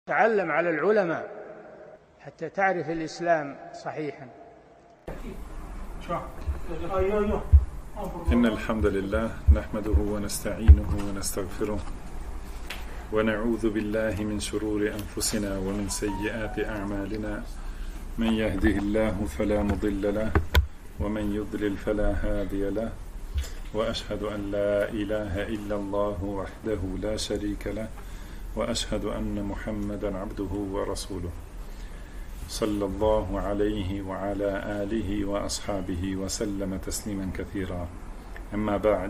تعلم على العلماء حتى تعرف الإسلام صحيحا. إن الحمد لله نحمده ونستعينه ونستغفره ونعوذ بالله من شرور أنفسنا ومن سيئات أعمالنا. من يهده الله فلا مضل له ومن يضلل فلا هادي له، وأشهد أن لا إله إلا الله وحده لا شريك له، وأشهد أن محمدا عبده ورسوله صلى الله عليه وعلى آله وأصحابه وسلم تسليما كثيرا. أما بعد،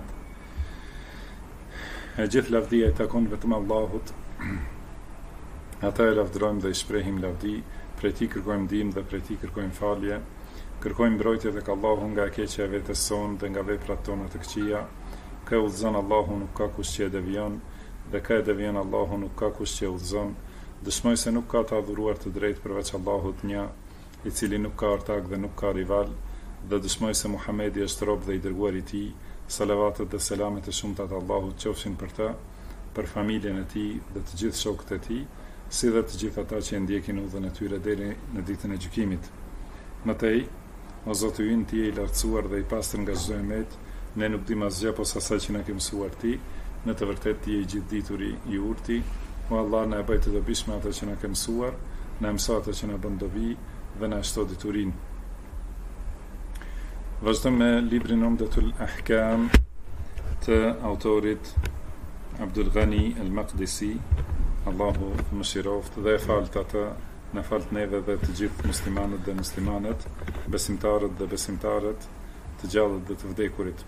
gjithë lavdia I takon vetëm Allahut. Ata e lavdërojmë dhe I shprehim lavdi, prej Tij kërkojmë ndihmë dhe prej Tij kërkojmë falje. Kërkojmë mbrojtje tek Allahu nga e keqja e vetes sonë dhe nga veprat tona të këqija. Kë udhëzon Allahu nuk ka kush që e devijon, dhe kë e devijon Allahu nuk ka kush që e udhëzon. Dëshmoj se nuk ka të adhuruar të drejtë përveç Allahut një, I cili nuk ka ortak dhe nuk ka rival, dhe dëshmoj se Muhamedi është rob dhe I dërguar I Tij. Salavatet dhe selamet e shumta të Allahut qofshin për të, për familjen e tij dhe të gjithë shokët e tij, si dhe të gjithë ata që e ndjekin udhën e tyre deri në ditën e gjykimit. Mëtej, o Zoti ynë, Ti je I lartësuar dhe I pastër nga çdo emet, ne nuk dim asgjë posa asaj që na ke mësuar Ti, në të vërtetë Ti je I gjithdituri I urti. O Allah, na e bëj të dobishme atë që na ke mësuar, na mëso atë që na bën dobi dhe na shto diturinë. Vazhdojmë me librin Umdatul Ahkam të autorit Abdul Ghani al-Maqdisi, Allahu mëshiroft dhe e falt atë, na falt neve dhe të gjithë muslimanët dhe muslimanet, besimtarët dhe besimtarët, të gjallët dhe të vdekurit.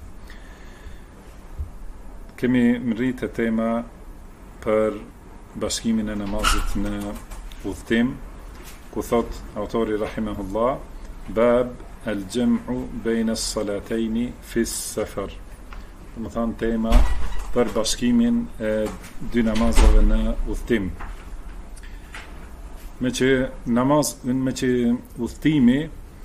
Kemi mritë tema për bashkimin e namazit në udhtim, ku thot autori rahimahullah, bab al-jam'u bejnë as-salatejni fis safar. Dhe më thanë tema për bashkimin e dy namazave në udhtim. Me që udhtimi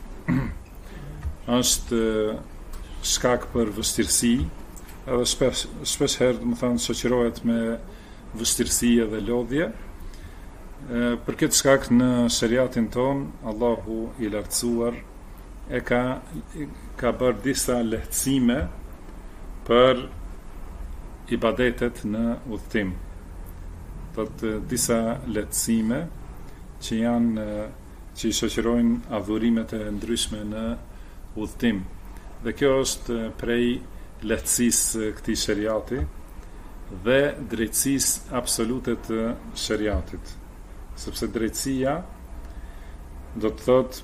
është shkak për vështirësi, edhe shpesh herë më thanë shoqërohet me vështirësi dhe lodhje. Për këtë shkak në shariatin ton, Allahu I lartësuar e ka bërë disa lehtësime për ibadetet në udhtim. Thotë disa lehtësime që I shoqërojnë adhurimet e ndryshme në udhtim. Dhe kjo është prej lehtësisë këtij shariati dhe drejtësisë absolute të shariatit. Sepse drejtësia do të thotë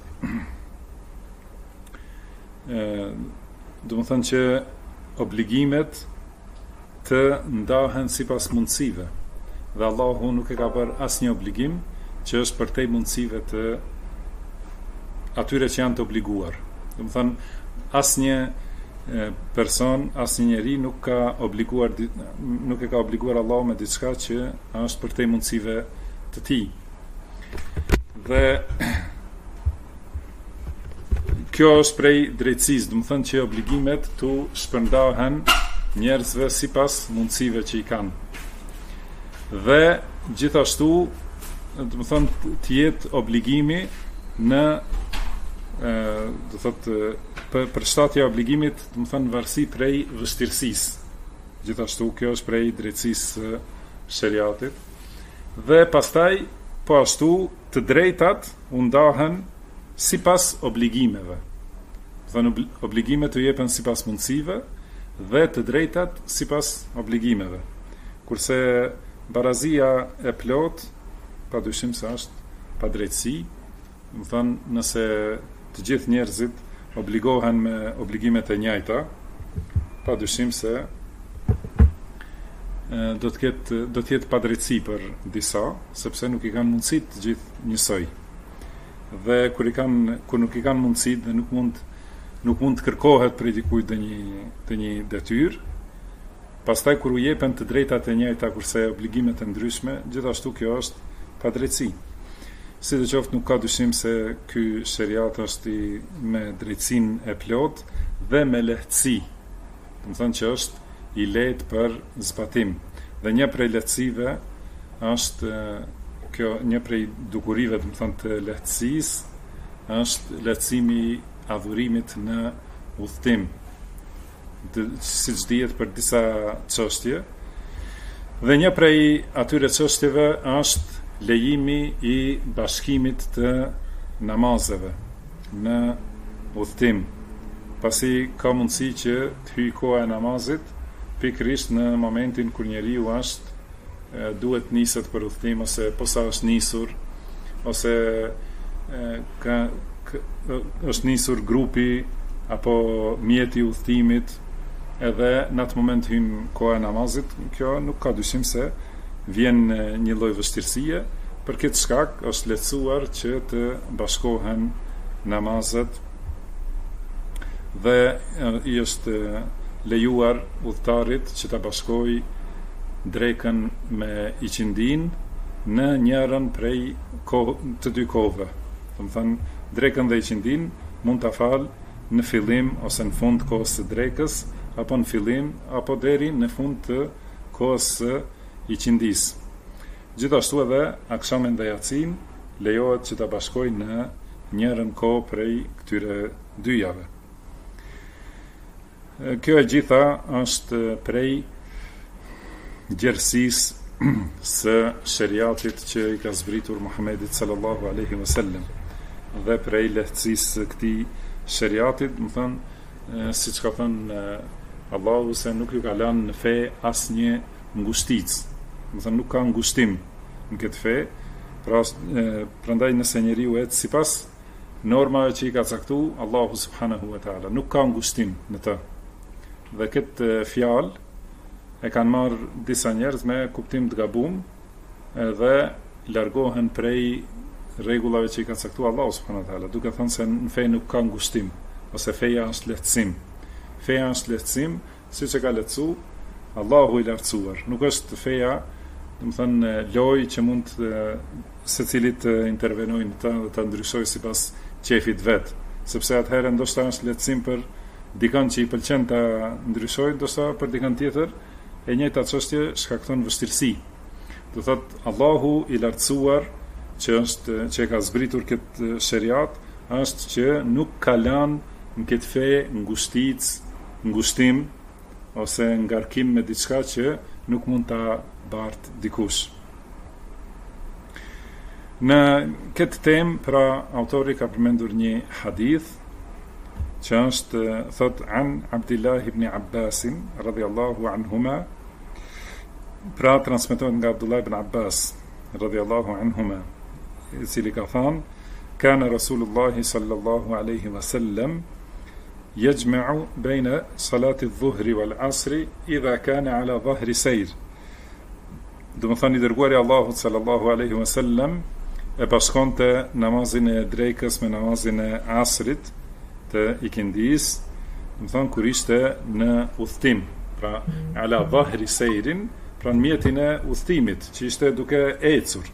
do të thënë që obligimet të ndahen sipas mundësive, dhe Allahu nuk e ka bërë asnjë obligim që është përtej mundësive të atyre që janë të obliguar. Do të thënë asnjë person, asnjë njeri nuk e ka obliguar Allahu me diçka që është përtej mundësive të tij. Dhe kjo është prej drejtësisë, do të thënë që obligimet tu shpërndahen njerëzve sipas mundësive që I kanë. Dhe gjithashtu, do të thënë të jetë obligimi në do thotë përshtatja e obligimit, do të thënë varësi prej vështirësisë. Gjithashtu kjo është prej drejtësisë shariatit. Dhe pastaj po ashtu të drejtat u ndahen sipas obligimeve. Do thënë obligimet u jepen sipas mundësive dhe të drejtat sipas obligimeve. Kurse barazia e plot, padyshim se është padrejtësi. Do thënë nëse të gjithë njerëzit obligohen me obligimet e njëjta, padyshim se do të jetë padrejtësi për disa, sepse nuk I kanë mundësit të gjithë njësoj. Dhe kur nuk I kanë mundësit dhe nuk mund të kërkohet prej dikujt të një detyrë, pastaj kur u jepen të drejtat e njëjta kurse obligimet e ndryshme, gjithashtu kjo është padrejtësi. Sidoqoftë nuk ka dyshim se ky shariat është me drejtësinë e plot dhe me lehtësi. Do të thënë që është I lehtë për zbatim. Dhe një prej lehtësive është kjo një prej dukurive, do të thonë, të lehtësisë, është lehtësimi i adhurimit në udhtim, siç dihet për disa çështje. Dhe një prej atyre çështjeve është lejimi i bashkimit të namazeve në udhtim, pasi ka mundësi që të hyjë koha e namazit pikërisht në momentin kur njeriu duhet niset për udhtim, ose posa është nisur, ose është nisur grupi apo mjeti i udhtimit, edhe në atë moment hyn koha e namazit. Kjo nuk ka dyshim se vjen një lloj vështirësie. Për këtë shkak është lehtësuar që të bashkohen namazet dhe i është lejuar udhëtarit që ta bashkojë drekën me iqindin në njërën prej të dy kohëve. Do të thënë, drekën dhe iqindin mund ta fal në fillim ose në fund të kohës së drekës, apo në fillim apo deri në fund të kohës së iqindis. Gjithashtu edhe akshamin dhe yatsin lejohet që ta bashkojë në njërën kohë prej këtyre dyjave. Kjo e gjitha është prej gjerësisë së shariatit që i ka zbritur Muhamedit sallallahu alaihi wasallam, dhe prej lehtësisë së këtij shariatit, do të thënë, siç ka thënë Allahu, se nuk ju ka lënë në fe asnjë ngushticë. Do të thënë, nuk ka ngushtim në këtë fe. Prandaj nëse njeriu ecë sipas normave që i ka caktuar Allahu subhanahu wa taala, nuk ka ngushtim në të. Dhe këtë fjalë e kanë marrë disa njerëz me kuptim të gabuar, dhe largohen prej rregullave që i ka caktuar Allahu subhanahu wa taala, duke thënë se në fe nuk ka ngushtim, ose feja është lehtësim. Feja është lehtësim, siç e ka lehtësuar Allahu i lartësuar. Nuk është feja, do të thënë, lojë që mund secilit të intervenojë në të dhe ta ndryshojë sipas qefit vet, sepse atëherë ndoshta është lehtësim për dikën që i pëlqen ta ndryshojë, ndoshta për dikën tjetër e njëjta çështje shkakton vështirësi. Do thotë, Allahu i lartësuar që e ka zbritur këtë shariat, është që nuk ka lënë në këtë fe ngushtim ose ngarkim me diçka që nuk mund ta bart dikush. Në këtë temë, pra, autori ka përmendur një hadith që është, thot, an Abdullah ibn Abbas radhiyallahu anhuma, pra transmetohet nga Abdullah ibn Abbas radhiyallahu anhuma, i cili ka thënë: kana Rasulullah sallallahu alaihi wasallam yajma'u bayna salati adh-dhuhri wal 'asri idha kana ala dhahri sayr. Do të thënë, i dërguari Allahut sallallahu alaihi wasallam e bashkonte namazin e drekës me namazin e asrit të ikindis, do të thënë, kur ishte në udhtim, pra ala dhahri sayrin, pra në mjetin e udhtimit, që ishte duke ecur.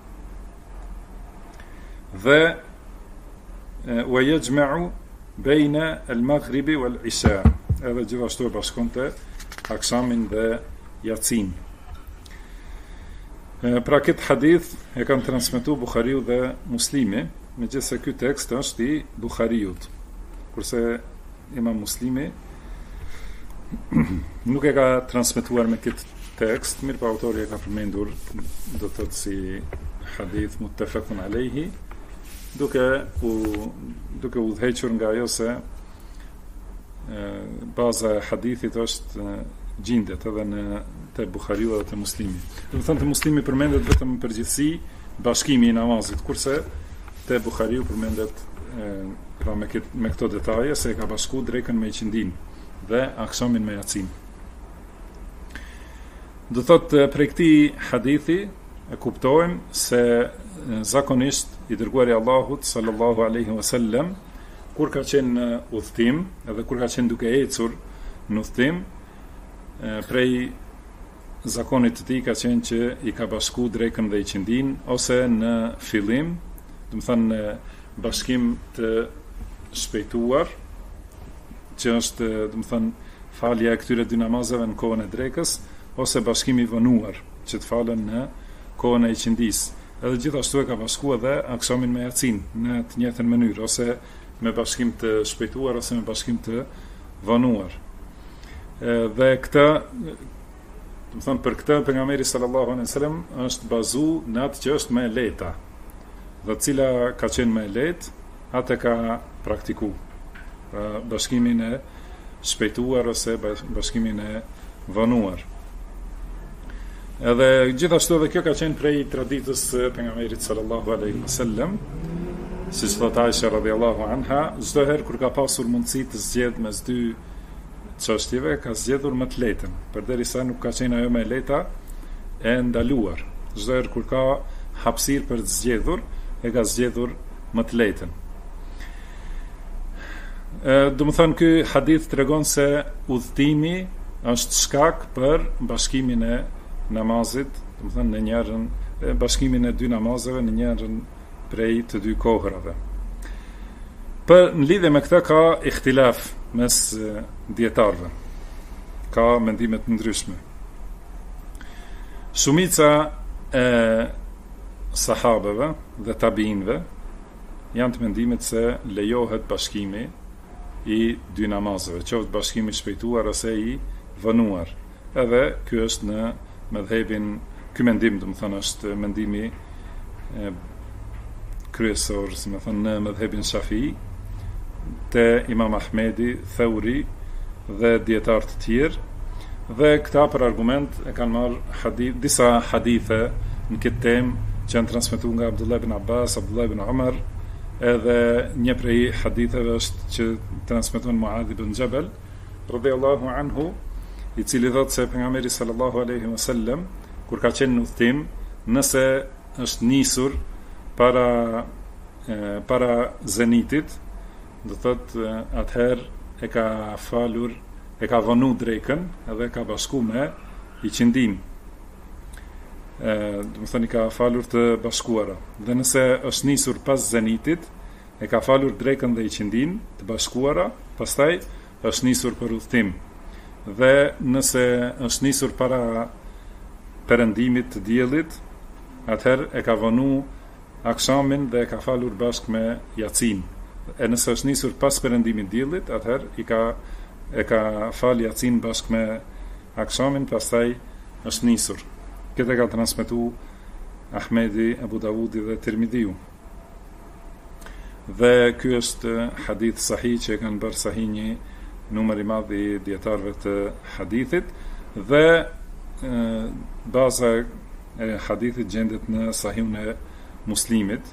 Dhe wa yajma'u bayna al-maghribi wal-isha, edhe gjithashtu e bashkonte akşamin dhe yatsin. Pra këtë hadith e kanë transmetuar Buhariu dhe Muslimi, megjithëse ky tekst është i Buhariut, kurse Imam Muslimi nuk e ka transmetuar me këtë tekst, mirë, pa autori e ka përmendur, do të thotë, si hadith muttafaqun alayhi, duke udhëhequr nga ajo se baza e hadithit është gjendet edhe në te Buhariu dhe te Muslimi. Do të thonë, te Muslimi përmendet vetëm përgjithësi bashkimi i namazit, kurse te Buhariu përmendet pra me këto detaje se e ka bashku drekën me iqindin dhe akşamin me yatsin. Do thotë, prej këtij hadithi e kuptojmë se zakonisht i dërguari Allahut sallallahu alaihi wasallam, kur ka qenë në udhtim, edhe kur ka qenë duke ecur në udhtim, prej zakonit të tij ka qenë që i ka bashku drekën dhe iqindin, ose në fillim, do të thënë, bashkim të shpejtuar, që është, do të thënë, falja e këtyre dy namazeve në kohën e drekës, ose bashkimi i vonuar, që të falen në kohën e iqindis. edhe gjithashtu e ka bashkuar edhe akşamin me Yacin në të njëjtën mënyrë, ose me bashkim të shpejtuar ose me bashkim të vonuar. Dhe këtë, do të thonë, për këtë pejgamberi sallallahu alaihi wasallam është bazuar në atë që është më e lehta. Dhe cila ka qenë më e lehtë, atë ka praktikuar. Bashkimin e shpejtuar ose bashkimin e vonuar. Edhe gjithashtu edhe kjo ka qenë prej traditës së pejgamberit sallallahu alaihi wasallam, siç thot Aisha radhiyallahu anha, çdo herë kur ka pasur mundësi të zgjedh mes dy çështjeve, ka zgjedhur më të lehtën, përderisa nuk ka qenë ajo më e lehta e ndaluar. Çdo herë kur ka hapësirë për të zgjedhur, e ka zgjedhur më të lehtën. Do të thonë, ky hadith tregon se udhëtimi është shkak për bashkimin e namazit, do të thonë në njërin, bashkimin e dy namazeve në njërin prej të dy kohërave. Në lidhje me këtë ka ihtilaf mes dietarëve. Ka mendime të ndryshme. Shumica e sahabeve dhe tabiinëve janë të mendimit se lejohet bashkimi i dy namazeve, qoftë bashkimi i shpejtuar ose i vonuar. Edhe ky është në mëdhebin, ky mendim, do të thonë, është mendimi kryesor, si më thonë, në mëdhebin Shafii, te Imam Ahmedi, Thauri dhe dietar të tjerë, dhe këta për argument e kanë marrë disa hadithe në këtë temë që janë transmetuar nga Abdullah ibn Abbas, Abdullah ibn Umar, edhe një prej haditheve është që transmeton Muadh ibn Jabal radhiyallahu anhu, i cili thotë se pejgamberi sallallahu alaihi wasallam kur ka qenë në udhtim, nëse është nisur para zenitit, do thotë atëherë e ka falur, e ka vonu drekën edhe ka bashku me i qindin. Do të thonë, i ka falur të bashkuara. Dhe nëse është nisur pas zenitit, e ka falur drekën dhe i qindin të bashkuara, pastaj është nisur për udhtim. Dhe nëse është nisur para perëndimit të diellit, atëherë e ka vonu akshamin dhe e ka falur bashkë me Yacin. E nëse është nisur pas perëndimit të diellit, atëherë e ka fal Yacin bashkë me akshamin, pastaj është nisur. Këtë ka transmetuar Ahmedi, Abu Davudi dhe Tirmidhiu. Dhe ky është hadith sahih që kanë bërë sahih një numër i madh i dietarëve të hadithit, dhe baza e hadithit gjendet në Sahihun e Muslimit.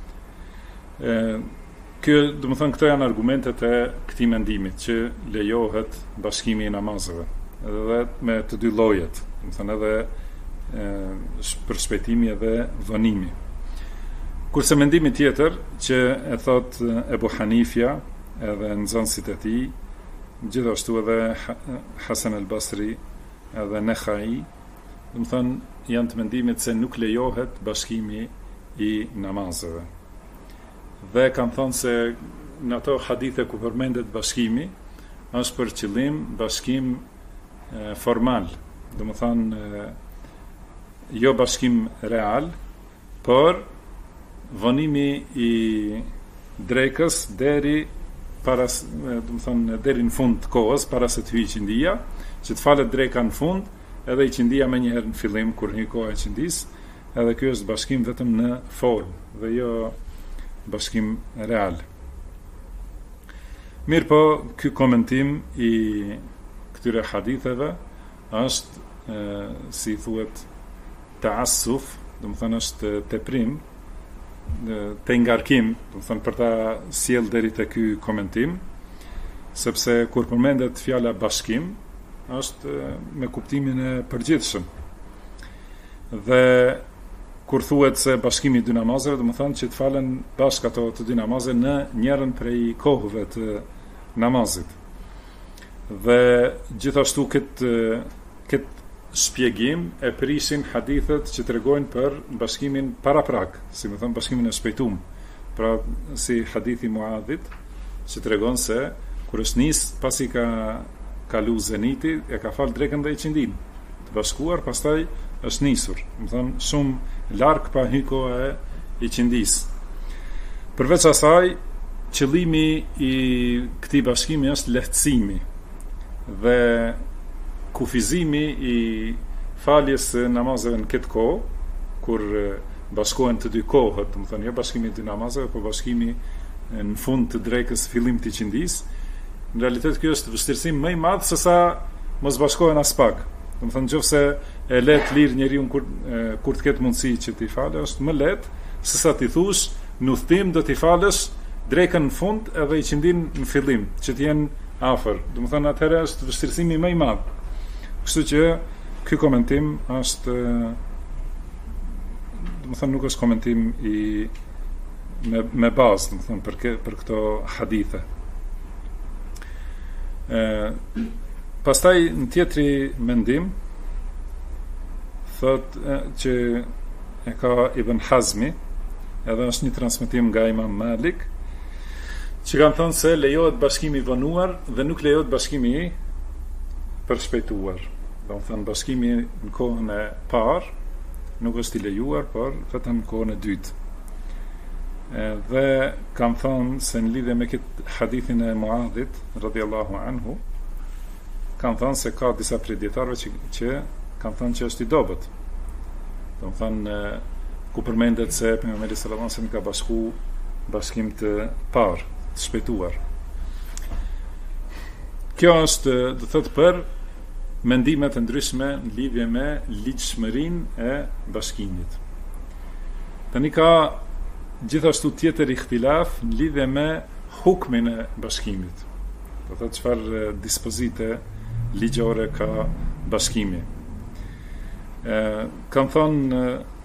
Kjo, do të thonë, këto janë argumentet e këtij mendimit që lejohet bashkimi i namazeve, edhe me të dy llojet, do të thonë, edhe për shpejtimi edhe vonimi. Kurse mendimi tjetër që e thot Ebu Hanifja edhe nxënësit e tij, gjithashtu edhe Hasan al-Basri edhe Nekhai, do të thonë, janë të mendimit se nuk lejohet bashkimi i namazeve. Dhe kanë thonë se në ato hadithe ku përmendet bashkimi, është për qëllim bashkim formal, do të thonë jo bashkim real, por vonimi i drekës deri në fund të kohës, para se të hyjë qindia, që të falet dreka në fund, edhe i qindia me njëherë në fillim kur hyj koha e qindis, edhe ky është bashkim vetëm në formë dhe jo bashkim real. Mirë po, ky komentim i këtyre haditheve është si thuhet ta'assuf, do të thonë është teprim, të ngarkim, do të thonë, për ta sjell deri te ky komentim, sepse kur përmendet fjala bashkim, është me kuptimin e përgjithshëm. Dhe kur thuhet se bashkimi i dy namazeve, do të thonë që të falen bashkë ato të dy namaze në njërin prej kohëve të namazit. Dhe gjithashtu këtë shpjegim e prishin hadithet që tregojnë për bashkimin para prag, si më thon bashkimin e shpejtuar. Pra, si hadithi Muadhit, që tregon se kur është nis pasi ka kalu zeniti, e ka fal drekën dhe i qindin të bashkuar, pastaj është nisur, më thënë shumë larg pa hyrë koha e i qindis. Përveç asaj, qëllimi i këtij bashkimi është lehtësimi dhe kufizimi i faljes së namazeve në këtë kohë, kur bashkohen të dy kohët, do të thënë jo bashkimi i dy namazeve, por bashkimi në fund të drekës, fillim të qindis. Në realitet kjo është vështirësim më i madh se sa mos bashkohen as pak. Do të thënë nëse e let lirë njeriu kur të ketë mundësi që t'i falë, është më lehtë se sa ti thush në udhtim do t'i falësh drekën në fund edhe i qindin në fillim, që të jenë afër. Do të thënë atëherë është vështirësimi më i madh. Kështu që ky komentim është, do të thënë nuk është komentim me bazë, do të thënë për këto hadithe. Pastaj në tjetri mendim thot që e ka Ibn Hazmi, edhe është një transmetim nga Imam Malik, që kanë thënë se lejohet bashkimi i vonuar dhe nuk lejohet bashkimi i përshpejtuar. Do të thënë bashkimi në kohën e parë nuk është i lejuar, por vetëm në kohën e dytë. Dhe kanë thënë se në lidhje me këtë hadithin e Muadhit radhiyallahu anhu, kanë thënë se ka disa prej dietarëve që kanë thënë që është i dobët. Do të thënë ku përmendet se pejgamberi sallallahu alajhi wasallam ka bashku bashkim të parë, të shpejtuar. Kjo është, do të thotë, për mendimet e ndryshme në lidhje me ligjshmërinë e bashkimit. Tani ka gjithashtu tjetër ikhtilaf në lidhje me hukmin e bashkimit. Do të thotë çfarë dispozite ligjore ka bashkimi. Kanë thonë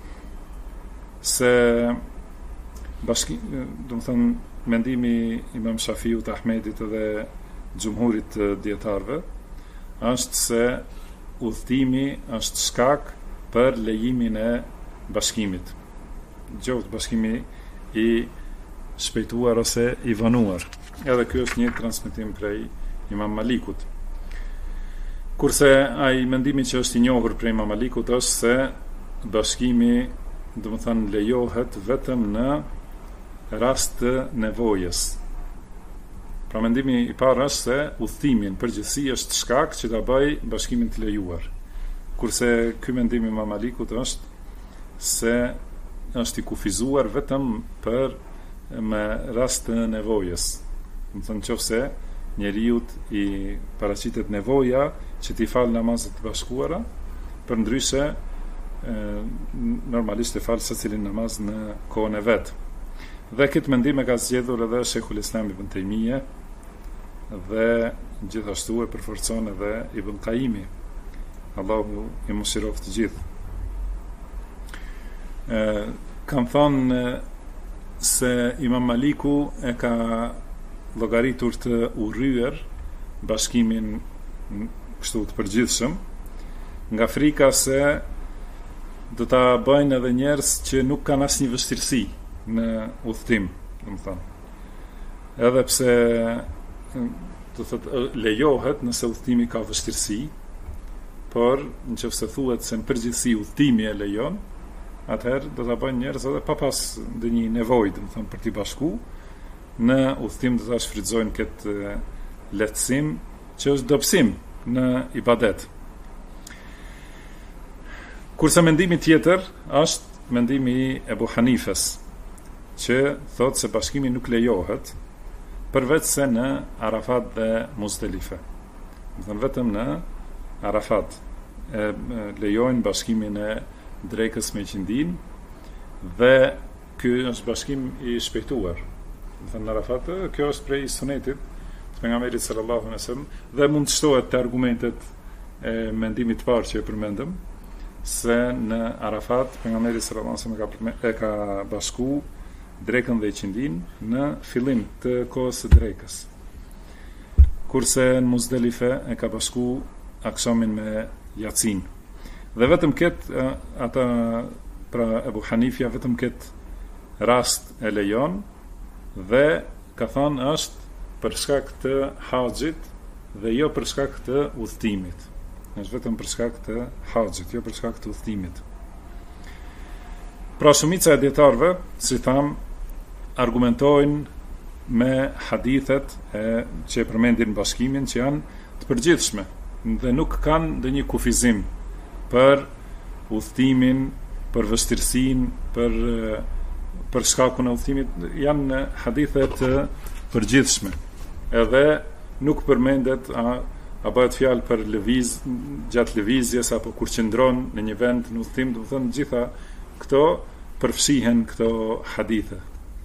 se do të thonë mendimi Imam Shafiut, Ahmedit dhe xhumhurit dietarëve është se udhtimi është shkak për lejimin e bashkimit. Qoftë bashkimi i shpejtuar ose i vonuar. Edhe ky është një transmetim prej Imam Malikut. Kurse ai mendimi që është i njohur prej Imam Malikut është se bashkimi, do të thënë, lejohet vetëm në rast të nevojës. Pra mendimi i parë është se udhtimi në përgjithësi është shkak që ta bëj bashkimin të lejuar. Kurse ky mendim i Imam Malikut është se është i kufizuar vetëm për me rast të nevojës. Do të thënë nëse njeriu i paraqitet nevoja që t'i fal namazet të bashkuara, përndryshe normalisht e fal secilin namaz në kohën e vet. Dhe këtë mendim e ka zgjedhur edhe Sheikhul Islam Ibn Taymija dhe gjithashtu e përforcon edhe Ibn Qayyimi. Allahu i mëshiroft të gjithë. Kam thonë se Imam Maliku e ka llogaritur të urryer bashkimin kështu të përgjithshëm, nga frika se do ta bëjnë edhe njerëz që nuk kanë asnjë vështirësi në udhtim, domethënë. Edhe pse do thotë lejohet nëse udhtimi ka vështirësi, por nëse thuhet se në përgjithësi udhtimi e lejon, atëherë do ta bëjnë njerëz edhe pa pas ndonjë nevojë, domethënë, për t'i bashku në udhtim, do ta shfrytëzojnë këtë lehtësim që është dobësim në ibadet. Kurse mendimi tjetër është mendimi i Ebu Hanifes, që thotë se bashkimi nuk lejohet përveç se në Arafat dhe Muzdelife. Do thënë vetëm në Arafat lejojnë bashkimin e drekës me qindin, dhe ky është bashkim i shpejtuar. Do thënë në Arafat, kjo është prej sunetit të pejgamberit sallallahu alaihi wasallam, dhe mund të shtohet te argumentet e mendimit të parë që e përmendëm, se në Arafat pejgamberi sallallahu alaihi wasallam e ka bashku drekën dhe qindin në fillim të kohës së drekës. Kurse në Muzdelife e ka bashku akşamin me Yatsin. Dhe vetëm këtë ata, pra Ebu Hanifja, vetëm këtë rast e lejon, dhe ka thënë është për shkak të haxhit dhe jo për shkak të udhtimit. është vetëm për shkak të haxhit, jo për shkak të udhëtimit. Pra shumica e dietarëve, si tham, argumentojnë me hadithet që e përmendin bashkimin, që janë të përgjithshme dhe nuk kanë ndonjë kufizim për udhëtimin, për vështirësinë, për shkakun e udhëtimit, janë hadithe të përgjithshme. Edhe nuk përmendet a bëhet fjalë për gjatë lëvizjes apo kur qëndron në një vend në udhëtim, do të thonë gjitha këto përfshihen këto hadithe.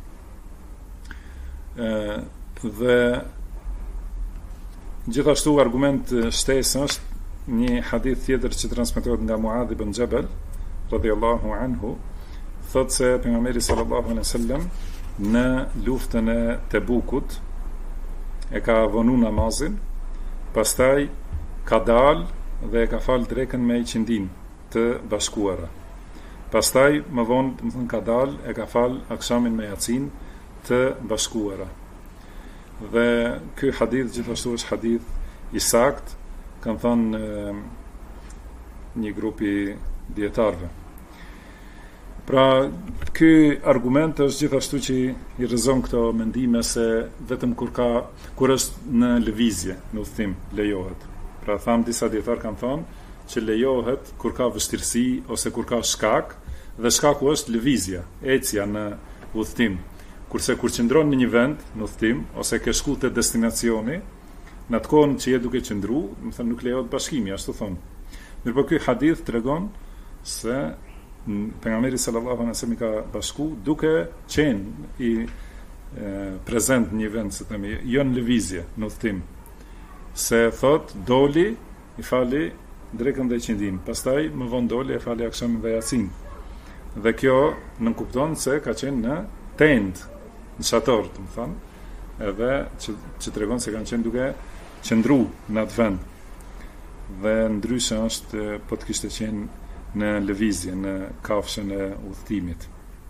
Dhe gjithashtu argument shtesë është një hadith tjetër që transmetohet nga Muadh ibn Jabal radhiyallahu anhu, thotë se pejgamberi sallallahu alaihi wasallam në luftën e Tebukut e ka vonu namazin, pastaj ka dalë dhe e ka falë drekën me i qindin të bashkuara. Pastaj më vonë, më thënë, ka dalë e ka falë akşamin me Yacin të bashkuara. Dhe ky hadith gjithashtu është hadith i saktë, kanë thënë një grupi dietarëve. Pra, ky argument është gjithashtu që i rrezon këto mendime se vetëm kur është në lëvizje, në udhëtim, lejohet. Pra, tham disa dietarë kanë thënë që lejohet kur ka vështirësi ose kur ka shkak, dhe shkaku është lëvizja, ecja në udhëtim. Kurse kur qëndron në një vend në udhëtim ose ke shku te destinacioni, në atë kohë që je duke qëndru, më thënë nuk lejohet bashkimi, ashtu thonë. Mirë, po ky hadith tregon se pejgamberi sallallahu alaihi wasallam ka bashku duke qenë i prezent në një vend, se themi, jo në lëvizje, në udhëtim. Se thot doli, i fali drekën dhe qindin, pastaj më vonë doli e fali akşamin dhe Yacin. Dhe kjo nënkupton se ka qenë në tend, në shator, të më thanë, edhe që tregon se kanë qenë duke qëndru në atë vend. Dhe ndryshe është po të kishte qenë në lëvizje, në kafshën e udhëtimit.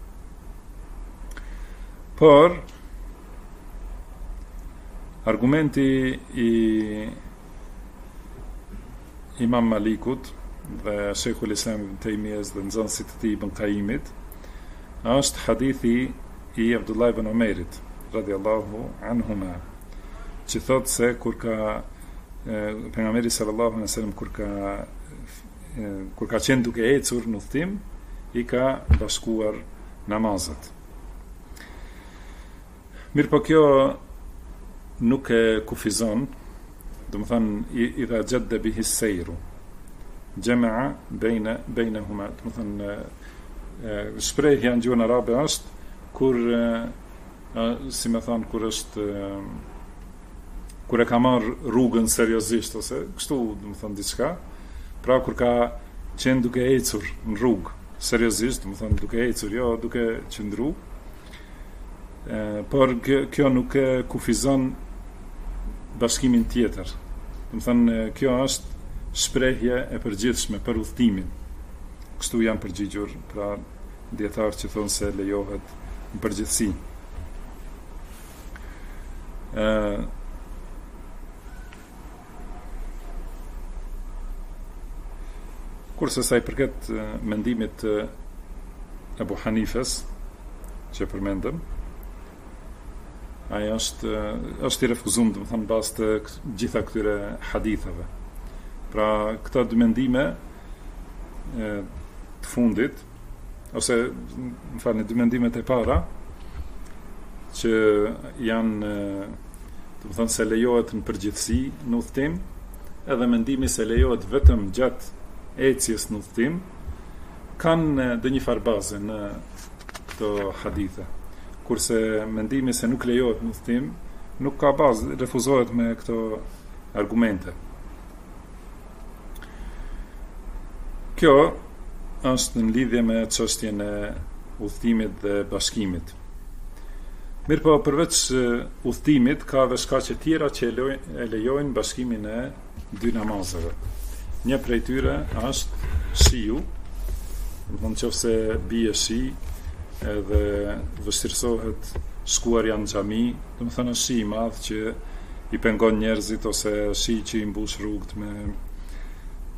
Por argumenti i Imam Malikut dhe Sheikhul Islam Ibn Taymiyes dhe nxënësit e tij Ibn Qayyimit është hadithi i Abdullah ibn Umerit radhiyallahu anhuma, që thotë se kur ka pejgamberi sallallahu alaihi wasallam kur ka qenë duke ecur në udhtim, i ka bashkuar namazet. Mirë, po kjo nuk e kufizon, do të thënë idha jadda bihi seyru jamaa bainahuma, do të thënë shprehja në gjuhën arabe është kur si më thon, kur e ka marr rrugën seriozisht ose kështu, do të thënë diçka, pra kur ka qenë duke ecur në rrugë seriozisht, do të thënë duke ecur, jo duke qëndru, por kjo nuk e kufizon bashkimin tjetër. Do të thënë kjo është shprehje e përgjithshme për udhëtimin. Kështu janë përgjigjur pra dietarë që thonë se lejohet në përgjithësi. Kurse sa i përket mendimit të Abu Hanifes që përmendëm, ai është i refuzuar, do të thënë, bazë të gjitha këtyre haditheve. Pra këto dy mendime të fundit, ose më falni, dy mendimet e para që janë, do të thënë, se lejohet në përgjithësi në udhëtim, edhe mendimi se lejohet vetëm gjatë ecjes në udhëtim, kanë dhe një farë baze në këto hadithe. Kurse mendimi se nuk lejohet në udhëtim nuk ka bazë, refuzohet me këto argumente. Kjo është në lidhje me çështjen e udhëtimit dhe bashkimit. Mirë, po përveç udhëtimit ka dhe shkaqe tjera që e lejojnë bashkimin e dy namazeve. Një prej tyre është shiu, do të thotë se bie shi edhe vështirësohet shkuarja në xhami, do të thënë shi i madh që i pengon njerëzit, ose shi që i mbush rrugët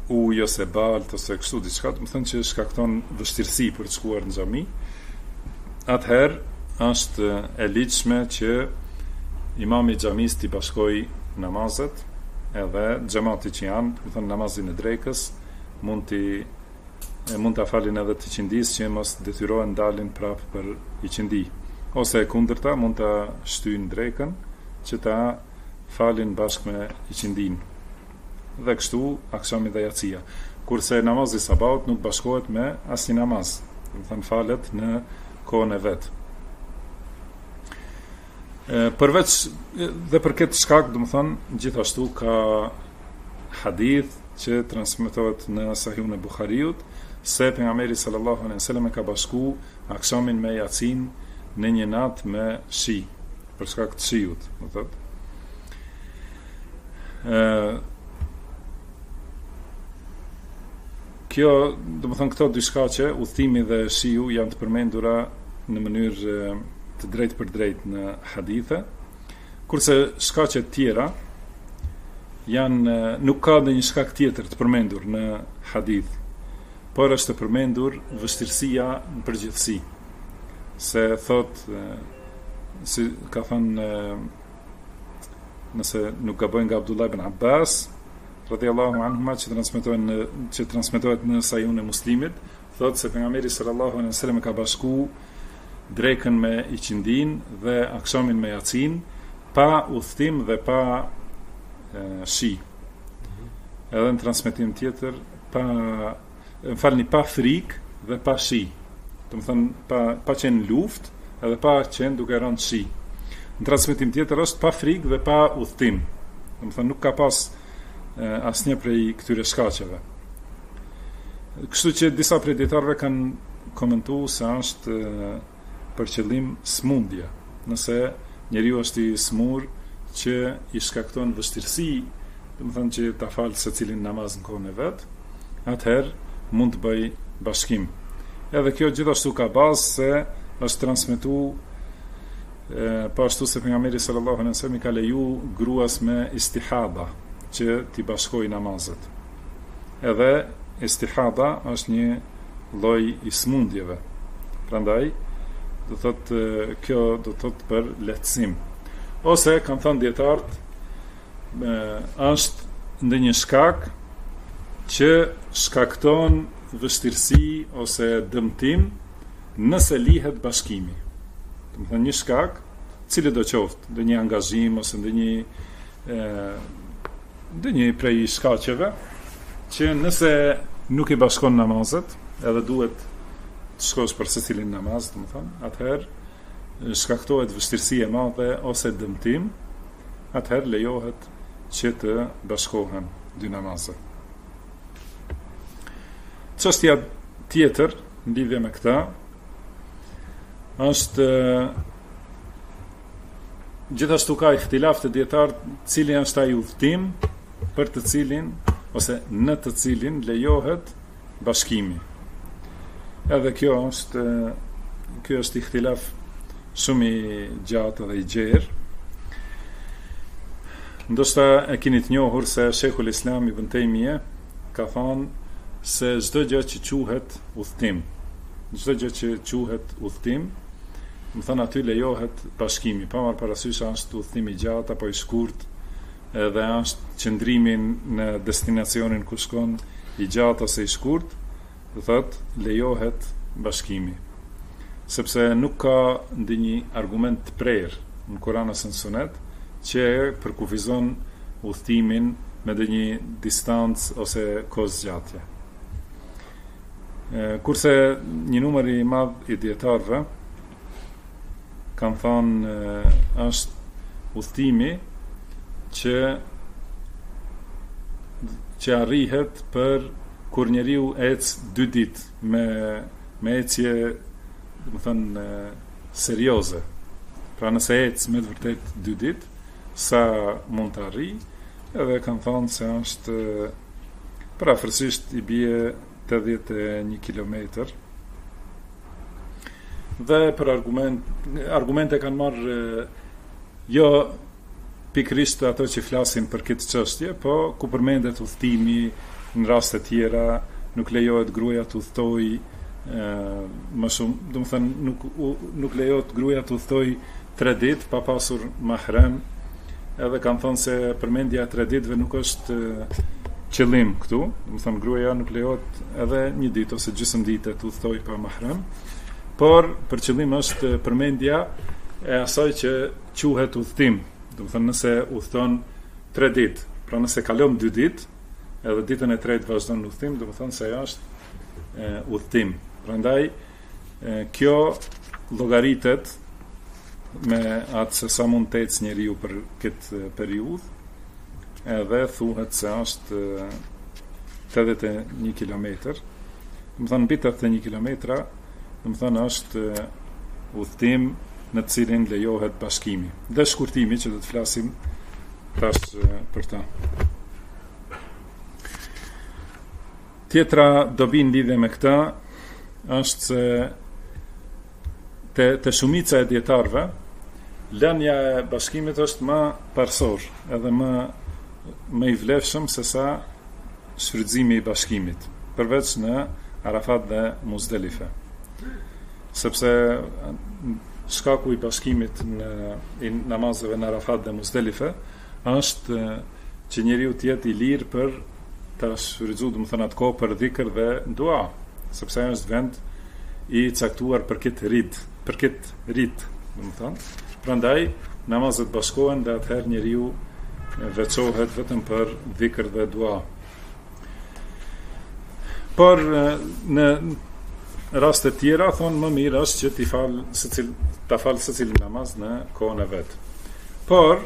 ujë ose balt ose kështu diçka, do të thënë që shkakton vështirësi për të shkuar në xhami, atëherë është e ligjshme që imami i xhamisë t'i bashkojë namazet, edhe xhamati që janë, do të thënë namazin e drekës, mund ta falin edhe të qindis që mos detyrohen dalin prapë për i qindi. Ose kundërta mund ta shtyjnë drekën që ta falin bashkë me i qindin. Dhe kështu akşami dhe jacia. Kurse namazi sabaut nuk bashkohet me asnjë namaz, do të thënë falet në kohën e vet. Përveç dhe për këtë shkak, do të thënë gjithashtu ka hadith që transmetohet në Sahihun e Buhariut se pejgamberi sallallahu alaihi wasallam e ka bashku akşamin me jacin në një natë me shi, për shkak të shiut, do thotë. Kjo, do të thënë këto dy shkaqe, udhëtimi dhe shiu janë të përmendura në mënyrë të drejtë për drejtë në hadithe, kurse shkaqet tjera janë, nuk ka ndonjë shkak tjetër të përmendur në hadith, por është të përmendur vështirësia në përgjithësi. Se thot, si ka thënë, nëse nuk gabojnë nga Abdullah ibn Abbas radhiyallahu anhuma, që transmetohet në Sahihun e Muslimit, thot se pejgamberi sallallahu alaihi wasallam ka bashku drekën me i qindin dhe akşamin me jacin, pa udhtim dhe pa shi. Edhe në transmetim tjetër pa frikë dhe pa shi. Do të thënë pa qenë luftë edhe pa qenë duke rënë shi. Në transmetim tjetër është pa frikë dhe pa udhtim. Do të thënë nuk ka pas asnjë prej këtyre shkaqeve. Kështu që disa prej dietarëve kanë komentuar se është për qëllim smundje. Nëse njeriu është i smur që i shkakton vështirësi, do të thënë që ta falë secilin namaz në kohën e vet, atëherë mund të bëj bashkim. Edhe kjo gjithashtu ka bazë se është transmetuar po ashtu se pejgamberi sallallahu alaihi wasallam i ka leju gruas me istihada që t'i bashkojë namazet. Edhe istihada është një lloj i smundjeve. Prandaj do thotë kjo do thotë për lehtësim. Ose kanë thënë dietarët është ndonjë shkak që shkakton vështirësi ose dëmtim nëse lihet bashkimi. Do të thënë një shkak, cili do qoftë, ndonjë angazhim ose ndonjë prej shkaqeve që nëse nuk i bashkon namazet, edhe duhet të shkosh për secilin namaz, do të thënë, atëherë shkaktohet vështirësi e madhe ose dëmtim, atëherë lejohet që të bashkohen dy namazet. Çështja tjetër në lidhje me këtë është gjithashtu ka ihtilaf të dietarët cili është ai udhtim për të cilin ose në të cilin lejohet bashkimi. Edhe kjo është ihtilaf shumë i gjatë dhe i gjerë. Ndoshta e keni të njohur se Sheikhul Islam Ibn Taymije ka thënë se çdo gjë që quhet udhtim, më thënë aty lejohet bashkimi, pa marrë parasysh është udhtim i gjatë apo i shkurt, edhe është qëndrimi në destinacionin ku shkon i gjatë ose i shkurt, do thotë lejohet bashkimi. Sepse nuk ka ndonjë argument të prerë në Kur'an ose në Sunet që përkufizon udhtimin me ndonjë distancë ose kohë zgjatje. Kurse një numër i madh i dietarëve kanë thënë është udhtimi që arrihet për kur njeriu ec 2 ditë me ecje, do të thënë serioze. Pra nëse ec me të vërtet 2 ditë, sa mund të arrijë, edhe kanë thënë se është parafërsisht i bie 81 kilometër. Dhe për argumente kanë marrë jo pikërisht ato që flasin për këtë çështje, po ku përmendet udhtimi në raste tjera nuk lejohet gruaja të udhtoj më shumë, do të thënë nuk lejohet gruaja të udhtoj 3 ditë pa pasur mahrem, edhe kanë thonë se përmendja 3 ditëve nuk është qëllim këtu, do të thënë gruaja nuk lejohet edhe 1 ditë ose gjysmë ditë të udhtoj pa mahrem, por për qëllim është përmendja e asaj që quhet udhtim, do të thënë nëse udhton 3 ditë, pra nëse kalon 2 ditë, edhe ditën e tretë vazhdon në udhtim, do të thënë se ajo është udhtim. Prandaj kjo llogaritet me atë se sa mund të ecë njeriu për këtë periudhë, edhe thuhet se është 81 kilometër. Do të thënë mbi 81 kilometra, do të thënë është udhtim në të cilin lejohet bashkimi dhe shkurtimi, që do të flasim tash për ta. Tjetra dobi në lidhje me këta është se te shumica e dietarëve lënia e bashkimit është më parsor, edhe më i vlefshëm se sa shfrytëzimi i bashkimit, përveç në Arafat dhe Muzdelife. Sepse shkaku i bashkimit në namazeve në Arafat dhe Muzdelife është që njeriu të jetë i lirë për ta shfrytëzuar, do të thënë atë kohë për dhikr dhe dua, sepse ajo është vend i caktuar për këtë rit, do të thënë. Prandaj namazet bashkohen dhe atëherë njeriu veçohet vetëm për dhikr dhe dua. Por në raste tjera thonë më mirë është që ta fal secili namaz në kohën e vet. Por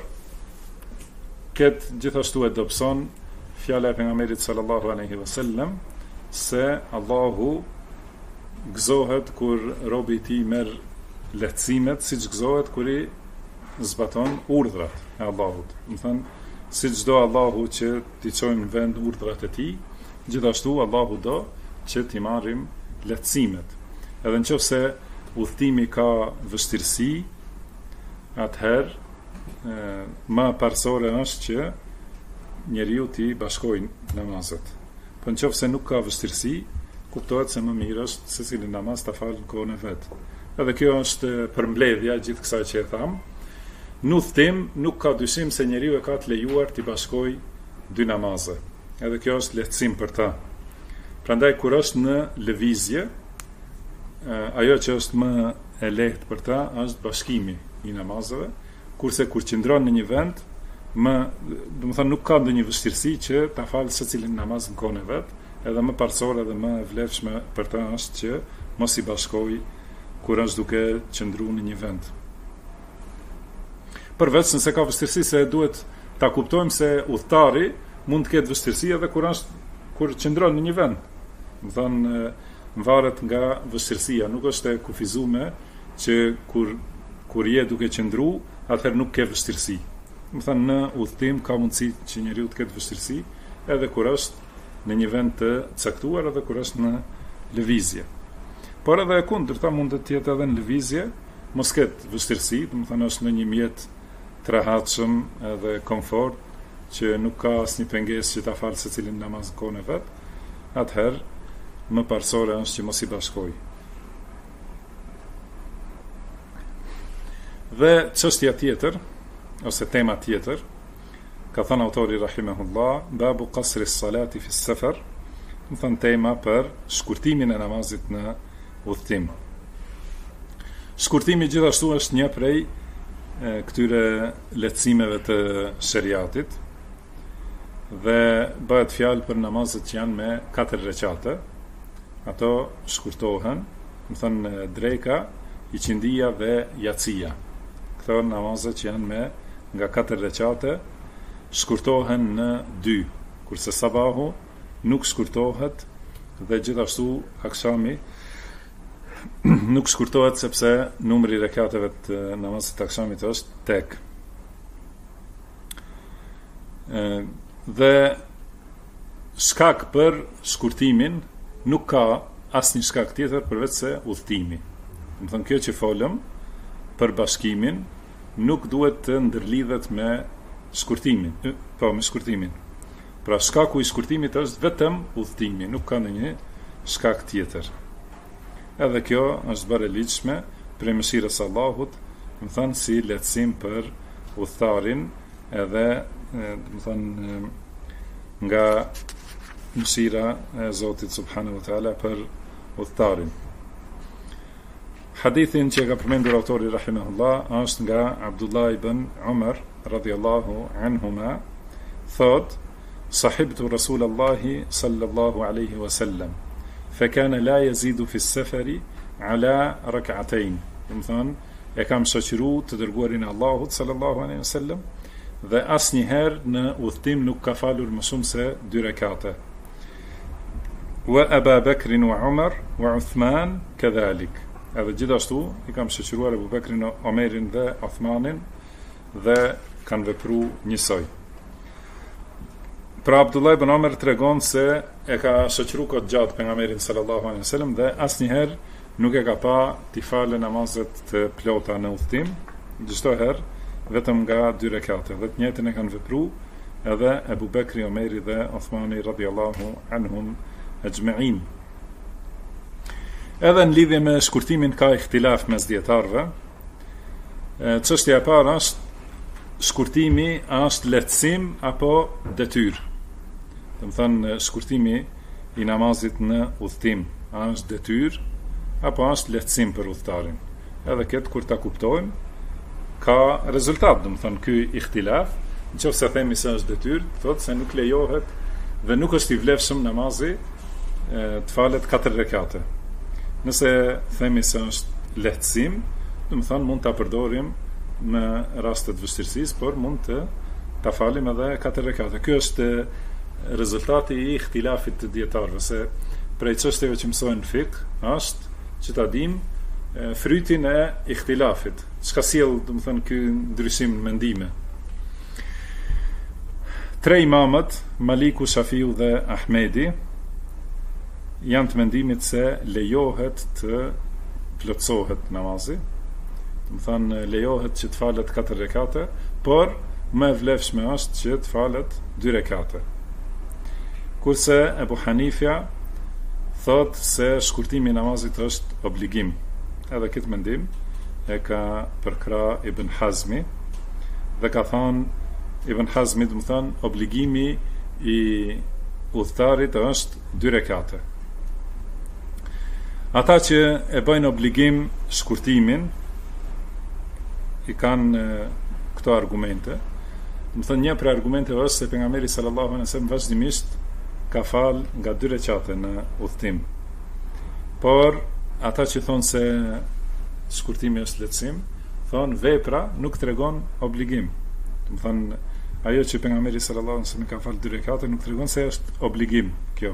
këtë gjithashtu e dobëson fjala e pejgamberit sallallahu alaihi wasallam se Allahu gëzohet kur robi i tij merr lehtësimet, siç gëzohet kur i zbaton urdhrat e Allahut. Do të thënë, siç do Allahu që t'i çojmë në vend urdhrat e tij, gjithashtu Allahu do që t'i marrim lehtësimet. Edhe nëse udhtimi ka vështirësi, atëherë më parsore është që njeriu t'i bashkojë namazet. Po nëse nuk ka vështirësi, kuptohet se më mirë është secili namaz ta falë në kohën e vet. Edhe kjo është përmbledhja e gjithë kësaj që e tham. Në udhtim nuk ka dyshim se njeriu e ka të lejuar t'i bashkojë 2 namaze. Edhe kjo është lehtësim për ta. Prandaj kur është në lëvizje, ajo që është më e lehtë për ta është bashkimi i namazeve, kurse kur qëndron në një vend, do të thënë nuk ka ndonjë vështirësi që ta falë secilin namaz në kohën e vet, edhe më parsore dhe më e vlefshme për ta është që mos i bashkojë kur është duke qëndruar në një vend. Përveç nëse ka vështirësi, se duhet ta kuptojmë se udhtari mund të ketë vështirësi edhe kur qëndron në një vend. Do thënë varet nga vështirësia, nuk është e kufizuar që kur je duke qëndruar, atëherë nuk ke vështirësi. Do thënë në udhtim ka mundësi që njeriu të ketë vështirësi edhe kur është në një vend të caktuar, edhe kur është në lëvizje. Por edhe e kundërta mund të jetë edhe në lëvizje, mos ketë vështirësi, do të thënë është në një mjet të rehatshëm edhe komfort, që nuk ka asnjë pengesë që ta falë secilin namaz në kohën e vet, atëherë më parsore është që mos i bashkojë. Dhe çështja tjetër, ose tema tjetër, ka thënë autori rahimahullah, babu qasri salati fi safar, do të thënë tema për shkurtimin e namazit në udhtim. Shkurtimi gjithashtu është një prej këtyre lehtësimeve të shariatit, dhe bëhet fjalë për namazet që janë me 4 rekate. Ato shkurtohen, do të thënë dreka, iqindia dhe jacia. Këto namazet që janë me nga 4 rekate shkurtohen në 2, kurse sabahu nuk shkurtohet, dhe gjithashtu akşami nuk shkurtohet sepse numri i rekateve të namazit të akşamit është tek. Dhe shkak për shkurtimin nuk ka asnjë shkak tjetër përveç se udhtimi. Do të thënë kjo që folëm për bashkimin nuk duhet të ndërlidhet me shkurtimin, me shkurtimin. Pra shkaku i shkurtimit është vetëm udhtimi, nuk ka ndonjë shkak tjetër. Edhe kjo është bërë e ligjshme për mëshirës së Allahut, më thënë si lehtësim për udhtarin, edhe më thënë nga mëshira e Zotit subhanahu wa taala për udhtarin. Hadithin që ka përmendur autori rahimahullah është nga Abdullah ibn Umar radhiyallahu anhuma, thot: صحبت رسول الله صلى الله عليه وسلم فكان لا يزيد في السفر على ركعتين. Domethënë e kam shoqëru të dërguarin e Allahut sallallahu alaihi wasallam dhe asnjëherë në udhtim nuk ka falur më shumë se 2 rekate. Wa Abu Bakr wa Umar wa Uthman kadhalik. Edhe gjithashtu i kam shoqëruar Abu Bakrin, Omerin dhe Uthmanin dhe kanë vepruar njësoj. Pra Abdullah ibn Omer tregon se e ka shoqëruar kohë gjatë pejgamberin sallallahu alaihi wasallam dhe asnjëherë nuk e ka pa t'i falë namazet të plota në udhtim, çdo herë vetëm nga 2 rekate. Dhe të njëjtën e kanë vepruar edhe Abu Bekri, Omeri dhe Uthmani radhiyallahu anhum ajma'in. Edhe në lidhje me shkurtimin ka ihtilaf mes dietarëve. Çështja e parë është shkurtimi është lehtësim apo detyrë. Domethënë shkurtimi i namazit në udhtim është detyrë apo është lehtësim për udhtarin. Edhe këtë kur ta kuptojmë ka rezultat, domethënë ky ihtilaf, nëse themi se është detyrë, thotë se nuk lejohet dhe nuk është i vlefshëm namazi të falet 4 rekate. Nëse themi se është lehtësim, domethënë mund ta përdorim në raste të vështirësisë, por mund të ta falim edhe 4 rekate. Ky është rezultati i ihtilafit të dietarëve, se prej çështjeve që mësojnë në fik është që ta dimë frytin e ihtilafit. Çka sjell, domethënë, ky ndryshim në mendime. 3 imamët, Maliku, Shafiu dhe Ahmedi, janë të mendimit se lejohet të plotësohet namazi. Domethënë lejohet që të falet 4 rekate, por më e vlefshme është që të falet 2 rekate. Kurse Ebu Hanifja thot se shkurtimi i namazit është obligim. Edhe këtë mendim e ka përkra Ibn Hazmi dhe ka thënë Ibn Hazmi, do të thonë, obligimi i udhtarit është 2 rekate. Ata që e bëjnë obligim shkurtimin i kanë këto argumente. Do të thonë, një prej argumenteve është se pejgamberi sallallahu alaihi wasallam vazhdimisht ka fal nga 2 rekate në udhtim. Por ata që thonë se shkurtimi është lehtësim, thonë vepra nuk tregon obligim. Do të thonë, ajo që pejgamberi sallallahu alaihi wasallam ka fal 2 rekate nuk tregon se është obligim kjo.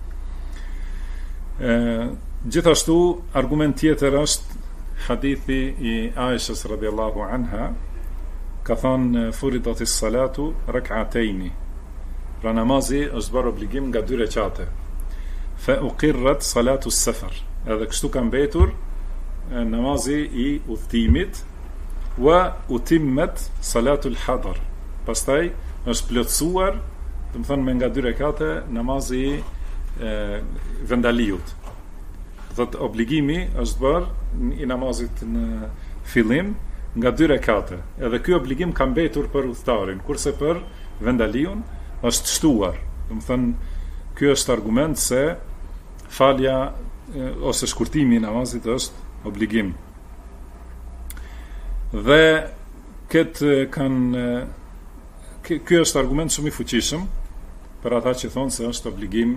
Gjithashtu argument tjetër është hadithi i Aishës radhiyallahu anha, ka thonë furidatis salatu rak'ataini. Pra namazi është bërë obligim nga 2 rekate. Fa uqirrat salatu as-safar. Edhe kështu ka mbetur namazi i udhtimit, wa utimmat salatu al-hadar. Pastaj është plotësuar, do të thonë, me nga 2 rekate namazi i vendaliut. Thotë obligimi është bërë i namazit në fillim nga 2 rekate. Edhe ky obligim ka mbetur për udhtarin, kurse për vendaliun është shtuar. Do të thonë, ky është argument se falja ose shkurtimi i namazit është obligim. Dhe ky është argument shumë i fuqishëm për ata që thonë se është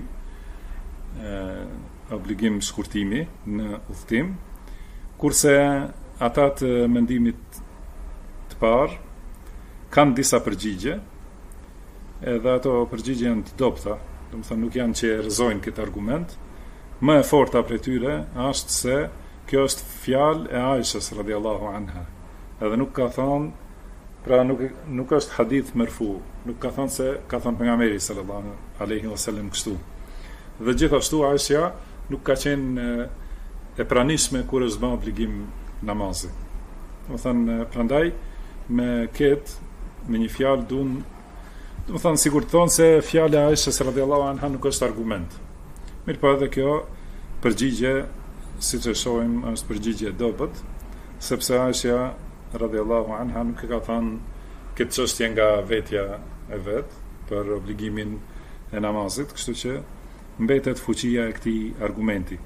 obligim shkurtimi në udhtim, kurse ata të mendimit të parë kanë disa përgjigje, edhe ato përgjigje janë të dobta, do të thonë nuk janë që rrezojnë këtë argument. Më e forta prej tyre është se kjo është fjalë e Aishës radhiyallahu anha. Edhe nuk ka thonë, pra nuk është hadith marfu, nuk ka thonë se ka thonë pejgamberi sallallahu alaihi wasallam kështu. Dhe gjithashtu Aisha nuk ka qenë e pranishme kur është bën obligim namazi. Do të thonë, prandaj me një fjalë duan Do të thonë sikur të thonë se fjala e Aishës radhiyallahu anha nuk është argument. Mirë po edhe kjo përgjigje, siç e shohim, është përgjigje e dobët, sepse Aisha radhiyallahu anha nuk e ka thënë këtë çështje nga vetja e vet për obligimin e namazit, kështu që mbetet fuqia e këtij argumenti.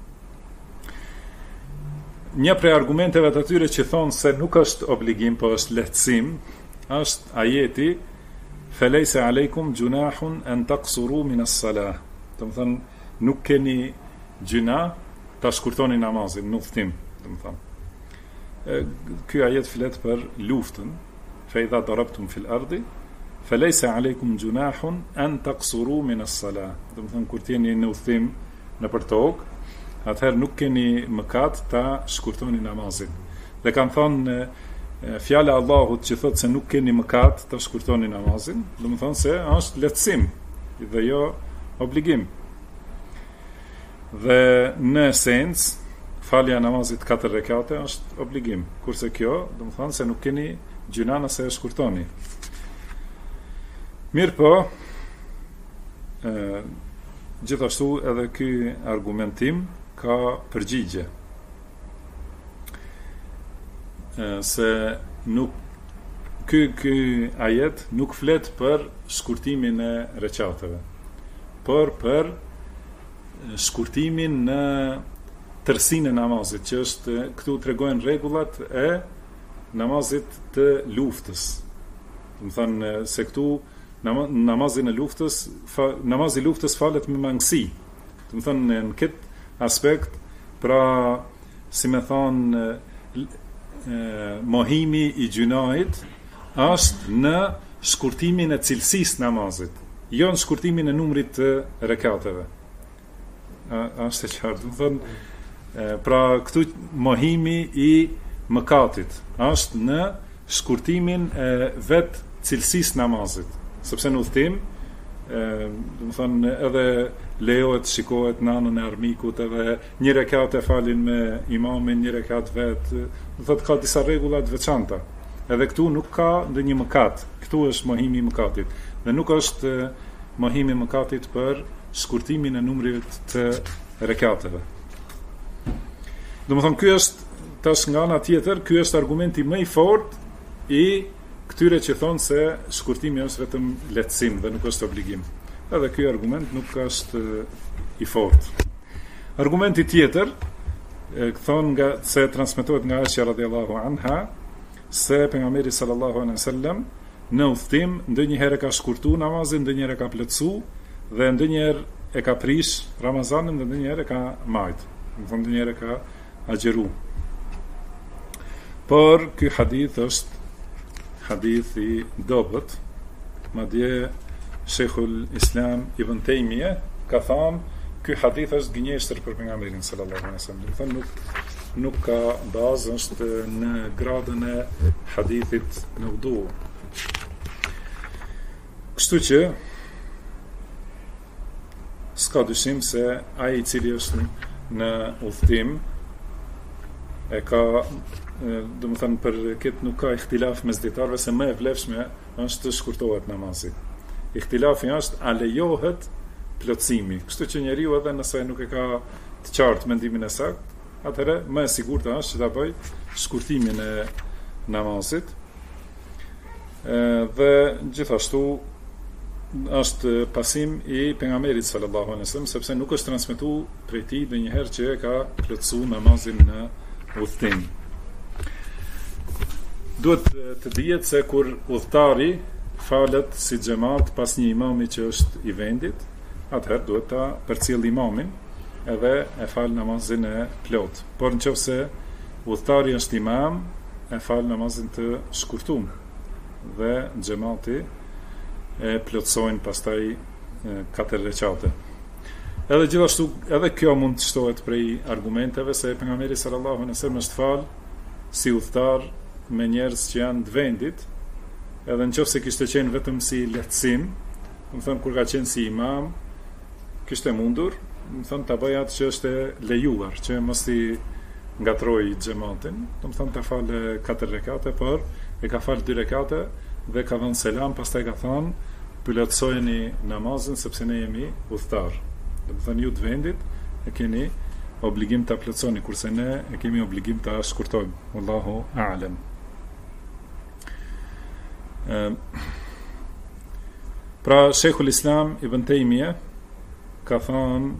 Një prej argumenteve të atyre që thonë se nuk është obligim, po është lehtësim, është ajeti "Felejse alejkum gjunahun an taqsuru min as-salah". Do të thonë nuk keni gjuna ta shkurtoni namazin në udhtim, do të thonë. Ky ajet flet për luftën, fa idha darabtum fil ardi felejse alejkum gjunahun an taqsuru min as-salah. Do të thonë kur jeni në udhtim nëpër tokë, atëherë nuk keni mëkat ta shkurtoni namazin. Dhe kanë thonë fjala e Allahut që thotë se nuk keni mëkat ta shkurtoni namazin, do të thonë se është lehtësim dhe jo obligim. Dhe në esencë falja e namazit 4 rekate është obligim, kurse kjo do të thonë se nuk keni gjuna nëse e shkurtoni. Mirë po, gjithashtu edhe ky argumentim ka përgjigje, se nuk ky ajet nuk flet për shkurtimin e rekateve, por për shkurtimin në tërsinë e namazit, që është këtu tregojnë rregullat e namazit të luftës. Do të thonë se këtu namazin e luftës, namazi i luftës falet me mangësi. Do të thonë në këtë aspekt, pra si me thonë mohimi i gjunahit është në shkurtimin e cilësisë namazit, jo në shkurtimin e numrit të rekateve. Është e qartë, do të thonë, pra këtu mohimi i mëkatit është në shkurtimin e vetë cilësisë namazit, sepse në udhtim, do të thonë edhe lejohet shikohet në anën e armikut, edhe një rekat e falin me imamin, një rekat vetë, do thotë ka disa rregulla të veçanta. Edhe këtu nuk ka ndonjë mëkat. Këtu është mohimi i mëkatit. Dhe nuk është mohimi i mëkatit për shkurtimin e numrit të rekateve. Domethënë ky është tash nga ana tjetër, ky është argumenti më i fortë i këtyre që thonë se shkurtimi është vetëm lehtësim dhe nuk është obligim. Edhe ky argument nuk është i fortë. Argumenti tjetër thonë nga se transmetohet nga Aisha radhiyallahu anha se pejgamberi sallallahu alaihi wasallam në udhtim ndonjëherë ka shkurtuar namazin, ndonjëherë ka plotësuar dhe ndonjëherë e ka prish Ramazanin dhe ndonjëherë e ka majt. Domethënë ndonjëherë ka agjeru. Por ky hadith është hadith i dobët. Madje Sheikhul Islam Ibn Taymije ka thënë ky hadith është gënjeshtër për pejgamberin sallallahu alaihi wasallam. Do të thonë nuk ka bazë, është në gradën e hadithit në wudu. Kështu që s'ka dyshim se ai i cili është në udhtim e ka, do të thënë për këtë nuk ka ihtilaf mes dietarëve se më e vlefshme është të shkurtohet namazi. Ihtilafi është a lejohet plotësimi. Kështu që njeriu edhe nëse nuk e ka të qartë mendimin e saktë, atëherë më e sigurta është që ta bëj shkurtimin e namazit. Dhe gjithashtu është pasim i pejgamberit sallallahu alaihi wasallam, sepse nuk është transmetuar prej tij ndonjëherë që e ka plotësuar namazin në udhtim. Duhet të dihet se kur udhëtari falet si xhamat pas një imami që është i vendit, atëherë duhet ta përcjell imamin edhe e fal namazin e plot. Por nëse udhëtari është imam, e fal namazin të shkurtuar dhe xhamati e plotësojnë pastaj 4 rekate. Edhe gjithashtu, edhe kjo mund të shtohet prej argumenteve se pejgamberi sallallahu alaihi wasallam është fal si udhëtar me njerëz që janë të vendit, edhe nëse kishte qenë vetëm si lehtësim, do të thonë kur ka qenë si imam, kishte mundur, do të thonë ta bëj atë që është lejuar, që mos i ngatroi xhamatin, do të thonë ta falë 4 rekate, por e ka falë 2 rekate dhe ka dhënë selam, pastaj ka thënë plotësojeni namazin sepse ne jemi udhëtar. Do të thënë ju të vendit e keni obligim ta plotësoni, kurse ne e kemi obligim ta shkurtojmë. Wallahu a'lam. Pra Sheikhul Islam Ibn Taymija ka thënë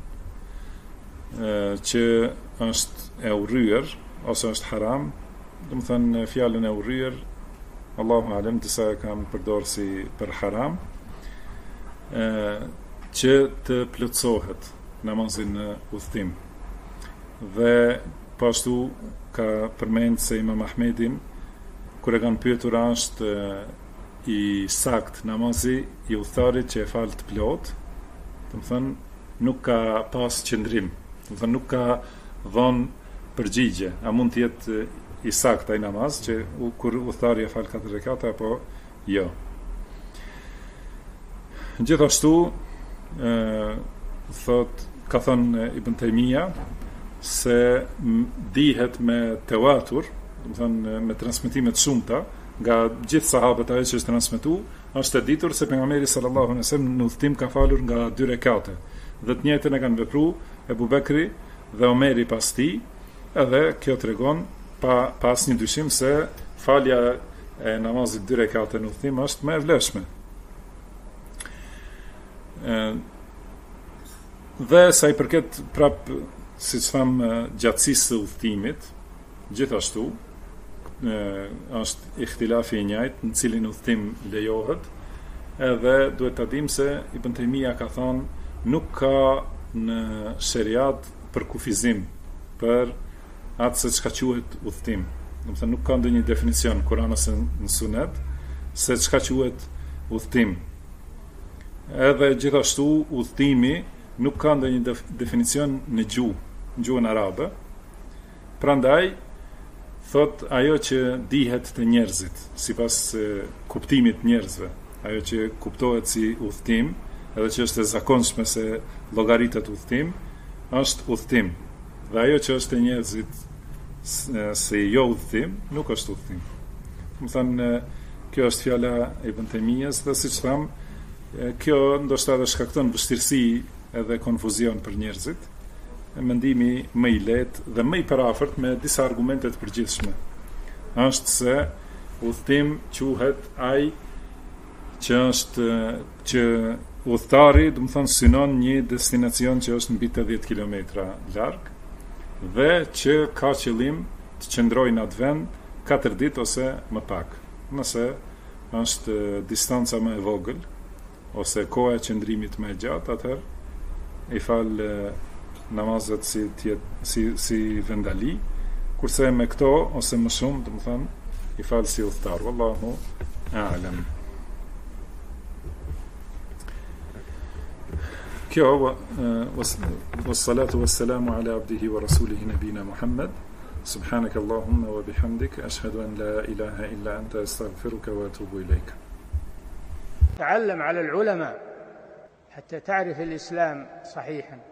që është e urryer ose është haram, do të thënë fjalën e urryer, Allahu alem, disa e kanë përdorur si për haram, që të plotësohet namazin në udhtim. Dhe pashtu ka përmend se Imam Ahmedin kur e kanë pyetur është i sakt namazi i udhëtarit që e fal të plot, do të thënë nuk ka pas qëndrim, do të thënë nuk ka dhënë përgjigje, a mund të jetë i sakt ai namaz që kur udhëtari e fal 4 rekate apo jo. Gjithashtu ka thënë Ibn Taymija se dihet me tewatur, do të thënë me transmetime të shumta nga gjithë sahabët ajo që është transmetuar, është e ditur se pejgamberi sallallahu alaihi wasallam në udhtim ka falur nga 2 rekate. Dhe të njëjtën e kanë vepruar Ebu Bekri dhe Omeri pas tij, edhe kjo tregon pas një dyshim se falja e namazit 2 rekate në udhtim është më e vlefshme. Dhe sa i përket prap, siç tham, gjatësisë së udhtimit, gjithashtu është ihtilafi i njëjtë në cilin udhtim lejohet, edhe duhet ta dimë se Ibn Taymija ka thonë nuk ka në sheriat përkufizim për atë se çka quhet udhtim. Do të thënë nuk ka ndonjë definicion Kur'an ose në Sunet se çka quhet udhtim. Edhe gjithashtu udhtimi nuk ka ndonjë definicion në gjuhën arabe. Prandaj thot ajo që dihet të njerëzit, sipas kuptimit njerëzve, ajo që kuptohet si udhtim, edhe që është e zakonshme se llogaritet udhtim, është udhtim. Dhe ajo që është e njerëzit se jo udhtim, nuk është udhtim. Më thënë, kjo është fjala e Ibn Taymijës, dhe siç tham, kjo ndoshta edhe shkakton vështirësi edhe konfuzion për njerëzit. Mendimi më i lehtë dhe më i parafort me disa argumente të përgjithshme është se udhtim quhet ai që udhëtari, do të thonë, synon një destinacion që është mbi 80 kilometra larg dhe që ka qëllim të qëndrojë në atë vend 4 ditë ose më pak. Nëse është distanca më e vogël ose koha e qëndrimit më e gjatë, atëherë i fal namazet si vendali, kurse me këto ose më shumë, do të thënë, i fal si udhëtar. Wallahu a'lam. Kjo wassalatu wassalamu ala abdihi wa rasulihi nabina Muhammad. Subhanaka Allahumma wa bihamdik, ashhadu an la ilaha illa anta, astaghfiruka wa atubu ilayk. تعلم على العلماء حتى تعرف الإسلام صحيحا.